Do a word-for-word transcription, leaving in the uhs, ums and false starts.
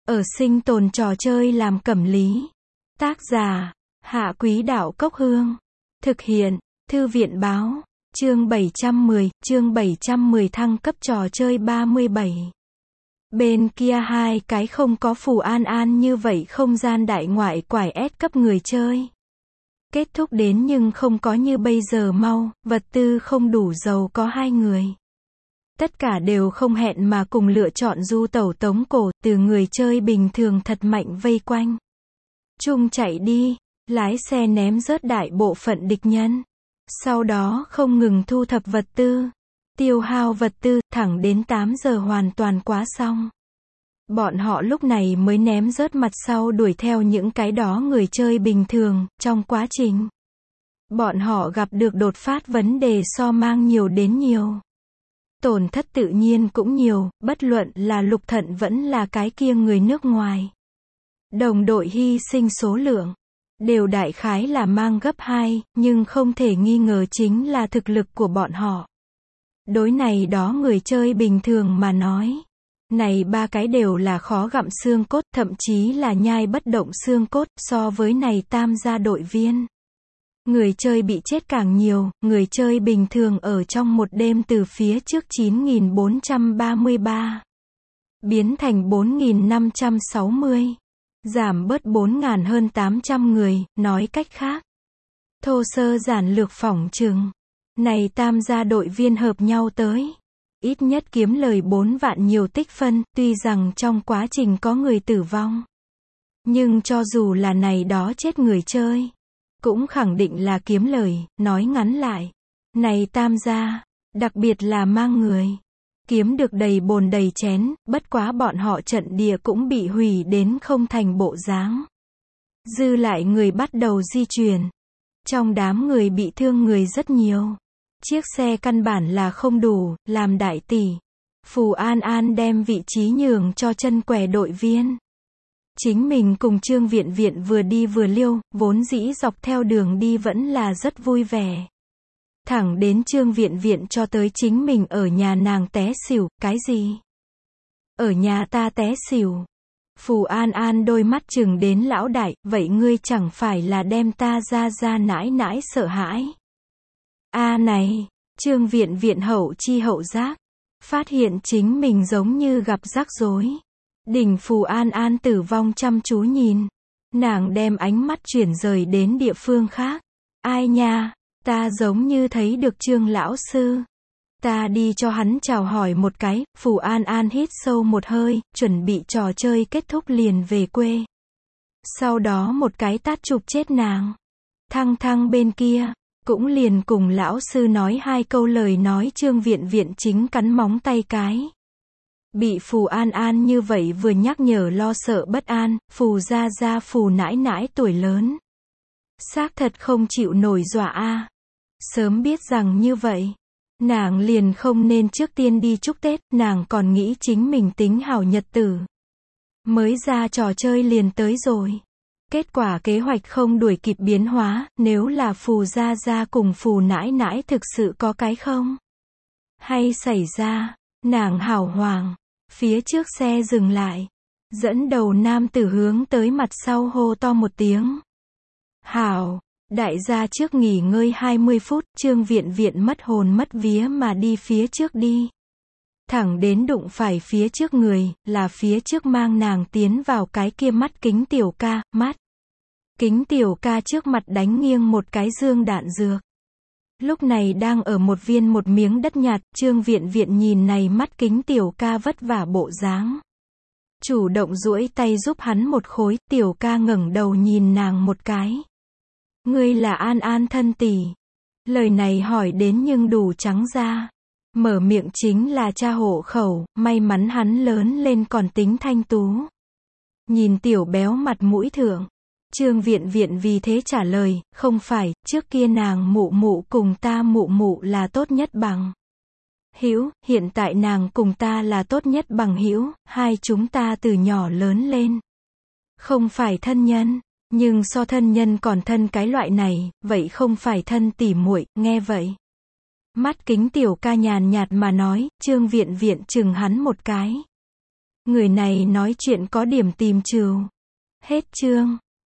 Ở sinh tồn trò chơi làm cẩm lý. Tác giả, Hạ Quý Đạo Cốc Hương. Thực hiện, Thư viện Báo. Chương bảy trăm mười, chương bảy trăm mười thăng cấp trò chơi ba mươi bảy. Bên kia hai cái không có phù an an như vậy không gian đại ngoại quải S cấp người chơi. Kết thúc đến nhưng không có như bây giờ mau, vật tư không đủ giàu có hai người. Tất cả đều không hẹn mà cùng lựa chọn du tẩu tống cổ, từ người chơi bình thường thật mạnh vây quanh. Chung chạy đi, lái xe ném rớt đại bộ phận địch nhân. Sau đó không ngừng thu thập vật tư, tiêu hao vật tư, thẳng đến tám giờ hoàn toàn quá xong. Bọn họ lúc này mới ném rớt mặt sau đuổi theo những cái đó người chơi bình thường, trong quá trình. Bọn họ gặp được đột phát vấn đề so mang nhiều đến nhiều. Tổn thất tự nhiên cũng nhiều, bất luận là Lục Thận vẫn là cái kia người nước ngoài. Đồng đội hy sinh số lượng đều đại khái là mang gấp hai, nhưng không thể nghi ngờ chính là thực lực của bọn họ. Đối này đó người chơi bình thường mà nói, này ba cái đều là khó gặm xương cốt, thậm chí là nhai bất động xương cốt, so với này tam gia đội viên. Người chơi bị chết càng nhiều, người chơi bình thường ở trong một đêm từ phía trước chín nghìn bốn trăm ba mươi ba biến thành bốn nghìn năm trăm sáu mươi. Giảm bớt bốn nghìn hơn tám trăm người, nói cách khác. Thô sơ giản lược phỏng chừng. Này tam gia đội viên hợp nhau tới. Ít nhất kiếm lời bốn vạn nhiều tích phân, tuy rằng trong quá trình có người tử vong. Nhưng cho dù là này đó chết người chơi, cũng khẳng định là kiếm lời, nói ngắn lại. Này tam gia, đặc biệt là mang người. Kiếm được đầy bồn đầy chén, bất quá bọn họ trận địa cũng bị hủy đến không thành bộ dáng. Dư lại người bắt đầu di chuyển. Trong đám người bị thương người rất nhiều. Chiếc xe căn bản là không đủ, làm đại tỷ. Phù An An đem vị trí nhường cho chân què đội viên. Chính mình cùng Trương Viện Viện vừa đi vừa liêu, vốn dĩ dọc theo đường đi vẫn là rất vui vẻ. Thẳng đến Trương Viện Viện cho tới chính mình ở nhà nàng té xỉu, cái gì? Ở nhà ta té xỉu. Phù An An đôi mắt chừng đến lão đại, vậy ngươi chẳng phải là đem ta ra ra nãi nãi sợ hãi. A này, Trương Viện Viện hậu chi hậu giác, phát hiện chính mình giống như gặp rắc rối. Đỉnh Phù An An tử vong chăm chú nhìn. Nàng đem ánh mắt chuyển rời đến địa phương khác. Ai nha? Ta giống như thấy được Trương lão sư. Ta đi cho hắn chào hỏi một cái. Phù An An hít sâu một hơi, chuẩn bị trò chơi kết thúc liền về quê. Sau đó một cái tát chụp chết nàng. Thăng thăng bên kia, cũng liền cùng lão sư nói hai câu lời nói. Trương Viện Viện chính cắn móng tay cái. Bị Phù An An như vậy vừa nhắc nhở lo sợ bất an. Phù gia gia Phù nãi nãi tuổi lớn, xác thật không chịu nổi dọa a. Sớm biết rằng như vậy, nàng liền không nên trước tiên đi chúc Tết, nàng còn nghĩ chính mình tính hảo nhật tử. Mới ra trò chơi liền tới rồi. Kết quả kế hoạch không đuổi kịp biến hóa, nếu là Phù gia gia cùng Phù nãi nãi thực sự có cái không hay xảy ra, nàng hảo hoàng. Phía trước xe dừng lại, dẫn đầu nam tử hướng tới mặt sau hô to một tiếng. Hảo, đại gia trước nghỉ ngơi hai mươi phút, Trương Viện Viện mất hồn mất vía mà đi phía trước đi. Thẳng đến đụng phải phía trước người, là phía trước mang nàng tiến vào cái kia mắt kính tiểu ca, mắt. Kính tiểu ca trước mặt đánh nghiêng một cái dương đạn dược. Lúc này đang ở một viên một miếng đất nhạt, Trương Viện Viện nhìn này mắt kính tiểu ca vất vả bộ dáng. Chủ động duỗi tay giúp hắn một khối, tiểu ca ngẩng đầu nhìn nàng một cái. Ngươi là An An thân tỷ. Lời này hỏi đến nhưng đủ trắng ra. Mở miệng chính là cha hộ khẩu, may mắn hắn lớn lên còn tính thanh tú. Nhìn tiểu béo mặt mũi thượng. Trương Viện Viện vì thế trả lời, không phải, trước kia nàng mụ mụ cùng ta mụ mụ là tốt nhất bằng hữu, hiện tại nàng cùng ta là tốt nhất bằng hữu, hai chúng ta từ nhỏ lớn lên. Không phải thân nhân, nhưng so thân nhân còn thân cái loại này, vậy không phải thân tỉ muội, nghe vậy. Mắt kính tiểu ca nhàn nhạt mà nói, Trương Viện Viện chừng hắn một cái. Người này nói chuyện có điểm tìm trừu. Hết chương.